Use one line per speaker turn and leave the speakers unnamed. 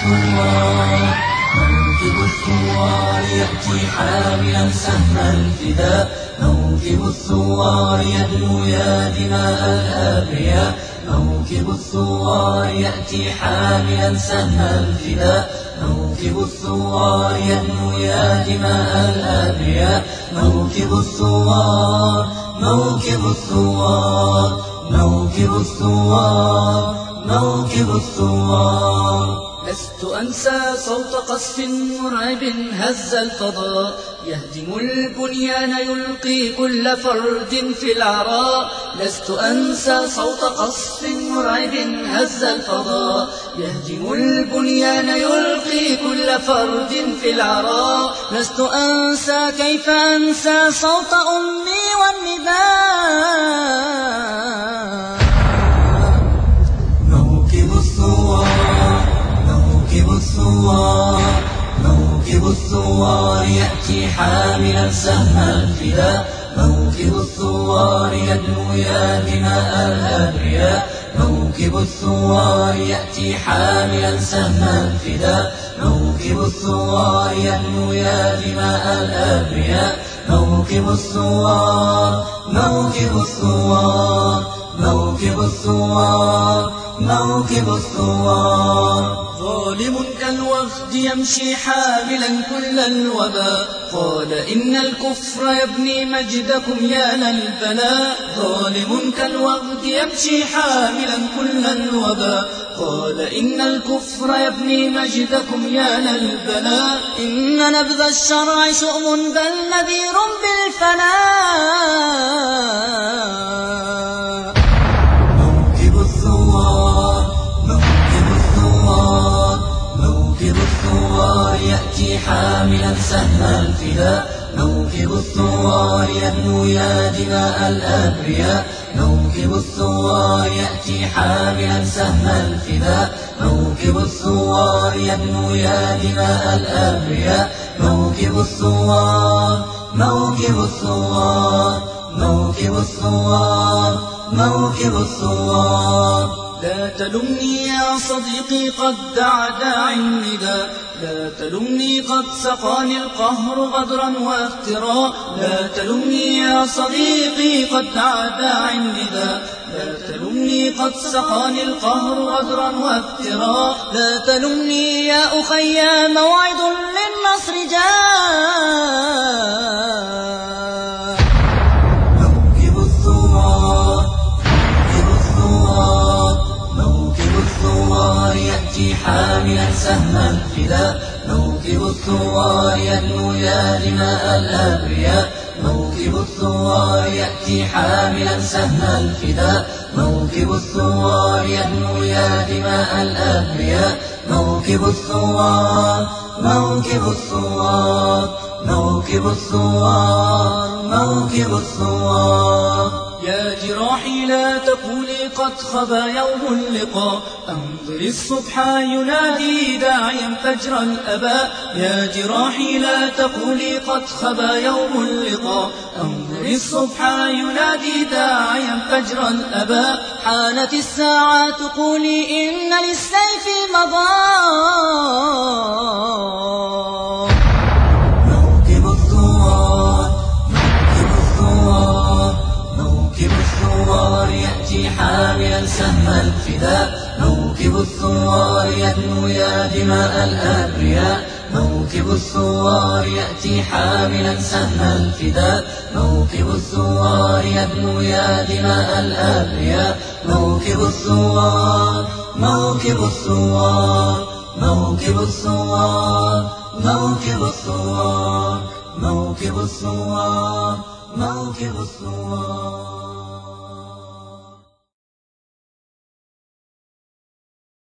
الثوار موكب الثوار يأتي حاملا سهم الفداء موكب الثوار يدنو يا دماء الأبرياء موكب الثوار يأتي حاملا سهم الفداء موكب الثوار يدنو يا دماء الأبرياء موكب الثوار موكب الثوار موكب الثوار موكب الثوار
لست أنسى صوت قصف مرعب هز الفضاء يهدم البنيان يلقي كل فرد في العراء لست أنسى صوت قصف مرعب هز الفضاء يهدم البنيان يلقي كل فرد في العراء لست أنسى كيف أنسى صوت أمي والنداء
موكب الثوار يأتي حاملا سهم الفداء موكب الثوار يدنو يا دماء الأبرياء موكب الثوار يأتي حاملا سهم الفداء موكب الثوار يدنو يا دماء الأبرياء موكب الثوار موكب الثوار موكب الثوار موكب الثوار
ظالم كالوفد يمشي حاملا كل الوباء قال إن الكفر يبني مجدكم يا للبلاء ظالم كالوفد يمشي حاملا كل الوباء قال إن الكفر يبني مجدكم يا للبلاء إن نبذ الشرع شؤم بل نذير بالفناء
يأتي حاملا سهم الفداء موكب الثوار يدنو يا دماء الأبرياء موكب الثوار يأتي حاملا سهم الفداء موكب الثوار يدنو يا دماء الأبرياء موكب الثوار موكب الثوار موكب الثوار موكب الثوار
لا تلمني يا صديقي قد دعا داعي النداء لا تلمني قد سقاني القهر غدرا وافتراء لا تلمني يا صديقي قد دعا داعي النداء لا تلمني قد سقاني القهر غدرا وافتراء لا تلمني يا أخي موعد للنصر جاء
يأتي حاملا سهم الفداء موكب الثوار يدنو يا دماء الأبرياء موكب الثوار يأتي حاملا سهم الفداء موكب الثوار يدنو يا دماء الأبرياء موكب الثوار موكب الثوار موكب الثوار موكب الثوار
يا جراحي لا تقولي قد خبا يوم اللقاء أنظر الصبح ينادي داعيا فجر الأباء يا جراحي لا تقولي قد خبا يوم اللقاء أنظر الصبح ينادي داعيا فجر الأباء حانت الساعة قولي إن للسيف مضاء
موكب الثوار موكب الثوار يأتي حاملا سهم الفداء موكب الثوار يدنو يا دماء الأبرياء موكب الثوار يأتي حاملا سهم الفداء موكب الثوار يدنو يا دماء الأبرياء موكب الثوار موكب الثوار موكب الثوار موكب الثوار موكب الثوار موكب الثوار